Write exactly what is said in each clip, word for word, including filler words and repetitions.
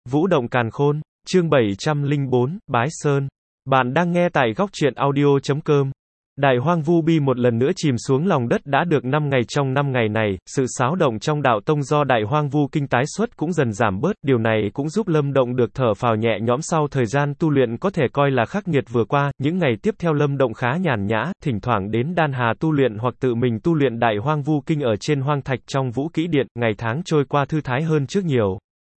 Vũ động càn khôn, chương bảy trăm lẻ bốn, Bái Sơn. Bạn đang nghe tại góc truyện audio chấm com. Đại hoang vu bi một lần nữa chìm xuống lòng đất đã được năm ngày. Trong năm ngày này, sự xáo động trong đạo tông do đại hoang vu kinh tái xuất cũng dần giảm bớt, điều này cũng giúp Lâm Động được thở phào nhẹ nhõm sau thời gian tu luyện có thể coi là khắc nghiệt vừa qua. Những ngày tiếp theo Lâm Động khá nhàn nhã, thỉnh thoảng đến Đan Hà tu luyện hoặc tự mình tu luyện đại hoang vu kinh ở trên hoang thạch trong Vũ Kỹ Điện, ngày tháng trôi qua thư thái hơn trước nhiều.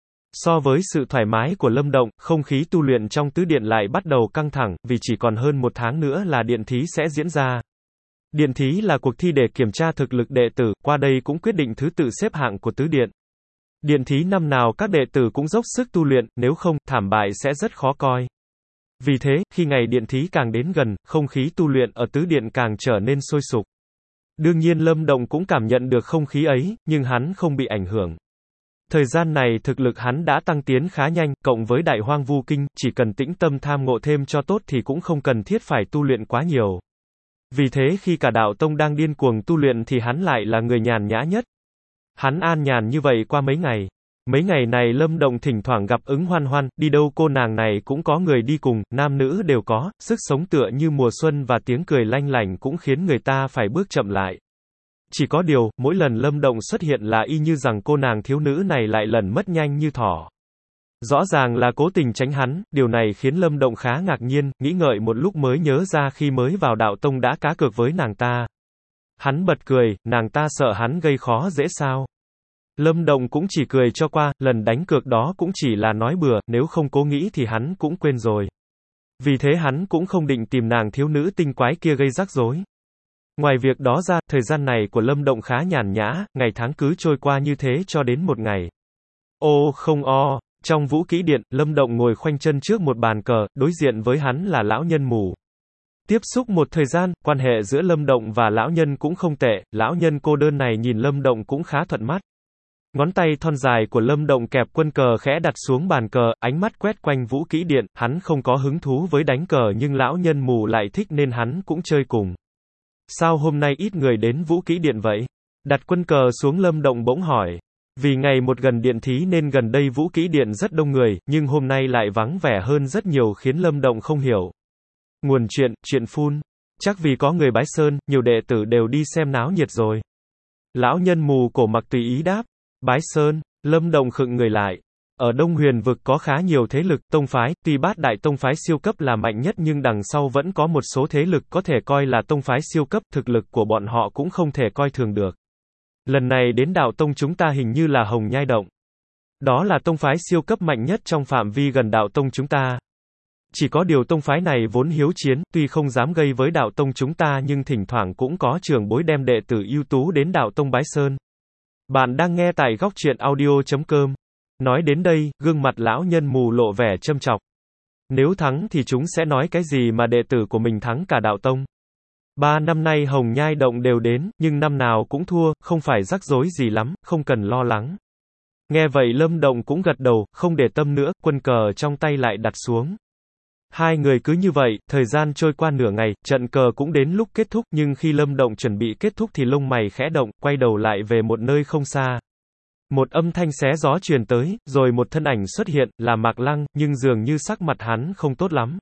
So với sự thoải mái của Lâm Động, không khí tu luyện trong tứ điện lại bắt đầu căng thẳng, vì chỉ còn hơn một tháng nữa là điện thí sẽ diễn ra. Điện thí là cuộc thi để kiểm tra thực lực đệ tử, qua đây cũng quyết định thứ tự xếp hạng của tứ điện. Điện thí năm nào các đệ tử cũng dốc sức tu luyện, nếu không, thảm bại sẽ rất khó coi. Vì thế, khi ngày điện thí càng đến gần, không khí tu luyện ở tứ điện càng trở nên sôi sục. Đương nhiên Lâm Động cũng cảm nhận được không khí ấy, nhưng hắn không bị ảnh hưởng. Thời gian này thực lực hắn đã tăng tiến khá nhanh, cộng với đại hoang vu kinh, chỉ cần tĩnh tâm tham ngộ thêm cho tốt thì cũng không cần thiết phải tu luyện quá nhiều. Vì thế khi cả đạo tông đang điên cuồng tu luyện thì hắn lại là người nhàn nhã nhất. Hắn an nhàn như vậy qua mấy ngày. Mấy ngày này Lâm Động thỉnh thoảng gặp ứng hoan hoan, đi đâu cô nàng này cũng có người đi cùng, nam nữ đều có, sức sống tựa như mùa xuân và tiếng cười lanh lảnh cũng khiến người ta phải bước chậm lại. Chỉ có điều, mỗi lần Lâm Động xuất hiện là y như rằng cô nàng thiếu nữ này lại lẩn mất nhanh như thỏ. Rõ ràng là cố tình tránh hắn, điều này khiến Lâm Động khá ngạc nhiên, nghĩ ngợi một lúc mới nhớ ra khi mới vào đạo tông đã cá cược với nàng ta. Hắn bật cười, nàng ta sợ hắn gây khó dễ sao. Lâm Động cũng chỉ cười cho qua, lần đánh cược đó cũng chỉ là nói bừa, nếu không cố nghĩ thì hắn cũng quên rồi. Vì thế hắn cũng không định tìm nàng thiếu nữ tinh quái kia gây rắc rối. Ngoài việc đó ra, thời gian này của Lâm Động khá nhàn nhã, ngày tháng cứ trôi qua như thế cho đến một ngày. Ô không o, trong Vũ Kỹ Điện, Lâm Động ngồi khoanh chân trước một bàn cờ, đối diện với hắn là lão nhân mù. Tiếp xúc một thời gian, quan hệ giữa Lâm Động và lão nhân cũng không tệ, lão nhân cô đơn này nhìn Lâm Động cũng khá thuận mắt. Ngón tay thon dài của Lâm Động kẹp quân cờ khẽ đặt xuống bàn cờ, ánh mắt quét quanh Vũ Kỹ Điện, hắn không có hứng thú với đánh cờ nhưng lão nhân mù lại thích nên hắn cũng chơi cùng. Sao hôm nay ít người đến Vũ Kỹ Điện vậy? Đặt quân cờ xuống Lâm Động bỗng hỏi. Vì ngày một gần điện thí nên gần đây Vũ Kỹ Điện rất đông người, nhưng hôm nay lại vắng vẻ hơn rất nhiều khiến Lâm Động không hiểu. Nguồn chuyện, chuyện phun. Chắc vì có người bái sơn, nhiều đệ tử đều đi xem náo nhiệt rồi. Lão nhân mù cổ mặc tùy ý đáp. Bái sơn, Lâm Động khựng người lại. Ở Đông Huyền vực có khá nhiều thế lực, tông phái, tuy bát đại tông phái siêu cấp là mạnh nhất nhưng đằng sau vẫn có một số thế lực có thể coi là tông phái siêu cấp, thực lực của bọn họ cũng không thể coi thường được. Lần này đến đạo tông chúng ta hình như là Hồng Nhai Động. Đó là tông phái siêu cấp mạnh nhất trong phạm vi gần đạo tông chúng ta. Chỉ có điều tông phái này vốn hiếu chiến, tuy không dám gây với đạo tông chúng ta nhưng thỉnh thoảng cũng có trưởng bối đem đệ tử ưu tú đến đạo tông bái sơn. Bạn đang nghe tại góc truyện audio chấm com. Nói đến đây, gương mặt lão nhân mù lộ vẻ châm chọc. Nếu thắng thì chúng sẽ nói cái gì mà đệ tử của mình thắng cả đạo tông. Ba năm nay Hồng Nhai Động đều đến, nhưng năm nào cũng thua, không phải rắc rối gì lắm, không cần lo lắng. Nghe vậy Lâm Động cũng gật đầu, không để tâm nữa, quân cờ trong tay lại đặt xuống. Hai người cứ như vậy, thời gian trôi qua nửa ngày, trận cờ cũng đến lúc kết thúc, nhưng khi Lâm Động chuẩn bị kết thúc thì lông mày khẽ động, quay đầu lại về một nơi không xa. Một âm thanh xé gió truyền tới, rồi một thân ảnh xuất hiện, là Mạc Lăng, nhưng dường như sắc mặt hắn không tốt lắm.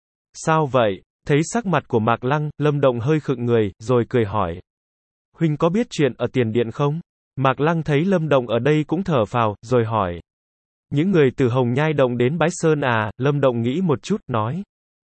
Sao vậy? Thấy sắc mặt của Mạc Lăng, Lâm Động hơi khựng người, rồi cười hỏi. Huynh có biết chuyện ở tiền điện không? Mạc Lăng thấy Lâm Động ở đây cũng thở phào, rồi hỏi. Những người từ Hồng Nhai Động đến Bái Sơn à? Lâm Động nghĩ một chút, nói.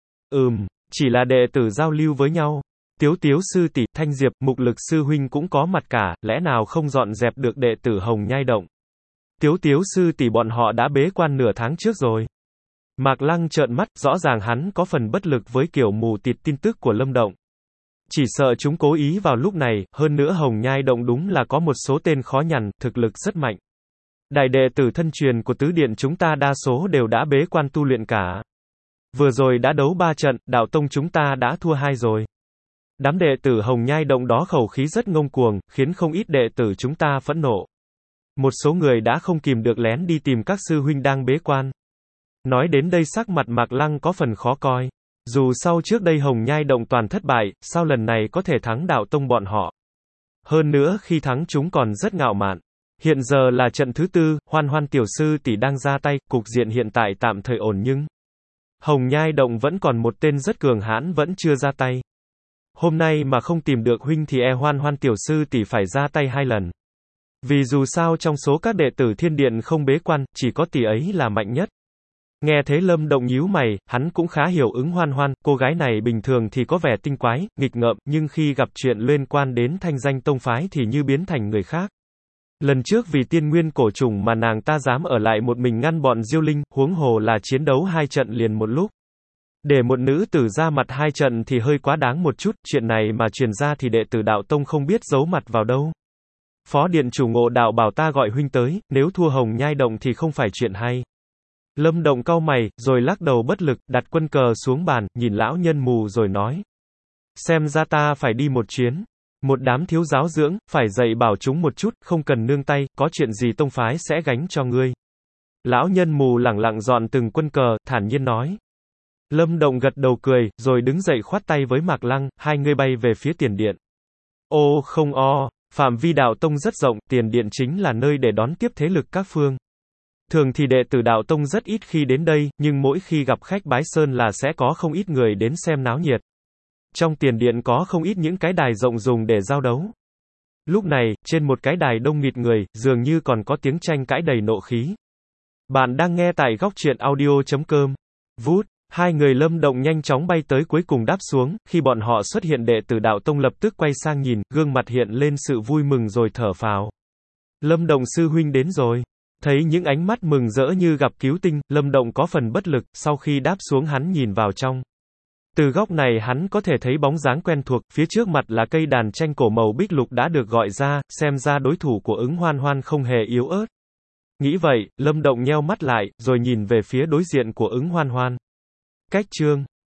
Ừm, chỉ là đệ tử giao lưu với nhau. Tiếu Tiếu sư tỷ, Thanh Diệp, Mục Lực sư huynh cũng có mặt cả, lẽ nào không dọn dẹp được đệ tử Hồng Nhai Động? Tiếu Tiếu sư tỷ bọn họ đã bế quan nửa tháng trước rồi. Mạc Lăng trợn mắt, rõ ràng hắn có phần bất lực với kiểu mù tịt tin tức của Lâm Động. Chỉ sợ chúng cố ý vào lúc này, hơn nữa Hồng Nhai Động đúng là có một số tên khó nhằn, thực lực rất mạnh. Đại đệ tử thân truyền của tứ điện chúng ta đa số đều đã bế quan tu luyện cả. Vừa rồi đã đấu ba trận, đạo tông chúng ta đã thua hai rồi. Đám đệ tử Hồng Nhai Động đó khẩu khí rất ngông cuồng, khiến không ít đệ tử chúng ta phẫn nộ. Một số người đã không kìm được lén đi tìm các sư huynh đang bế quan. Nói đến đây sắc mặt Mạc Lăng có phần khó coi. Dù sau trước đây Hồng Nhai Động toàn thất bại, sao lần này có thể thắng đạo tông bọn họ. Hơn nữa khi thắng chúng còn rất ngạo mạn. Hiện giờ là trận thứ tư, Hoan Hoan tiểu sư tỷ đang ra tay, cục diện hiện tại tạm thời ổn nhưng Hồng Nhai Động vẫn còn một tên rất cường hãn vẫn chưa ra tay. Hôm nay mà không tìm được huynh thì e Hoan Hoan tiểu sư tỷ phải ra tay hai lần. Vì dù sao trong số các đệ tử Thiên Điện không bế quan, chỉ có tỷ ấy là mạnh nhất. Nghe thế Lâm Động nhíu mày, hắn cũng khá hiểu ứng Hoan Hoan, cô gái này bình thường thì có vẻ tinh quái, nghịch ngợm, nhưng khi gặp chuyện liên quan đến thanh danh tông phái thì như biến thành người khác. Lần trước vì tiên nguyên cổ trùng mà nàng ta dám ở lại một mình ngăn bọn Diêu Linh, huống hồ là chiến đấu hai trận liền một lúc. Để một nữ tử ra mặt hai trận thì hơi quá đáng một chút, chuyện này mà truyền ra thì đệ tử đạo tông không biết giấu mặt vào đâu. Phó điện chủ Ngộ Đạo bảo ta gọi huynh tới, nếu thua Hồng Nhai Động thì không phải chuyện hay. Lâm Động cau mày, rồi lắc đầu bất lực, đặt quân cờ xuống bàn, nhìn lão nhân mù rồi nói. Xem ra ta phải đi một chuyến. Một đám thiếu giáo dưỡng, phải dạy bảo chúng một chút, không cần nương tay, có chuyện gì tông phái sẽ gánh cho ngươi. Lão nhân mù lẳng lặng dọn từng quân cờ, thản nhiên nói. Lâm Động gật đầu cười, rồi đứng dậy khoát tay với Mạc Lăng, hai người bay về phía tiền điện. Ô không o, phạm vi đạo tông rất rộng, tiền điện chính là nơi để đón tiếp thế lực các phương. Thường thì đệ tử đạo tông rất ít khi đến đây, nhưng mỗi khi gặp khách bái sơn là sẽ có không ít người đến xem náo nhiệt. Trong tiền điện có không ít những cái đài rộng dùng để giao đấu. Lúc này, trên một cái đài đông nghịt người, dường như còn có tiếng tranh cãi đầy nộ khí. Bạn đang nghe tại góc truyện audio chấm com. Vút, hai người Lâm Động nhanh chóng bay tới cuối cùng đáp xuống, khi bọn họ xuất hiện đệ tử đạo tông lập tức quay sang nhìn, gương mặt hiện lên sự vui mừng rồi thở phào. Lâm Động sư huynh đến rồi. Thấy những ánh mắt mừng rỡ như gặp cứu tinh, Lâm Động có phần bất lực, sau khi đáp xuống hắn nhìn vào trong. Từ góc này hắn có thể thấy bóng dáng quen thuộc, phía trước mặt là cây đàn tranh cổ màu bích lục đã được gọi ra, xem ra đối thủ của ứng Hoan Hoan không hề yếu ớt. Nghĩ vậy, Lâm Động nheo mắt lại, rồi nhìn về phía đối diện của ứng Hoan Hoan. Cách chương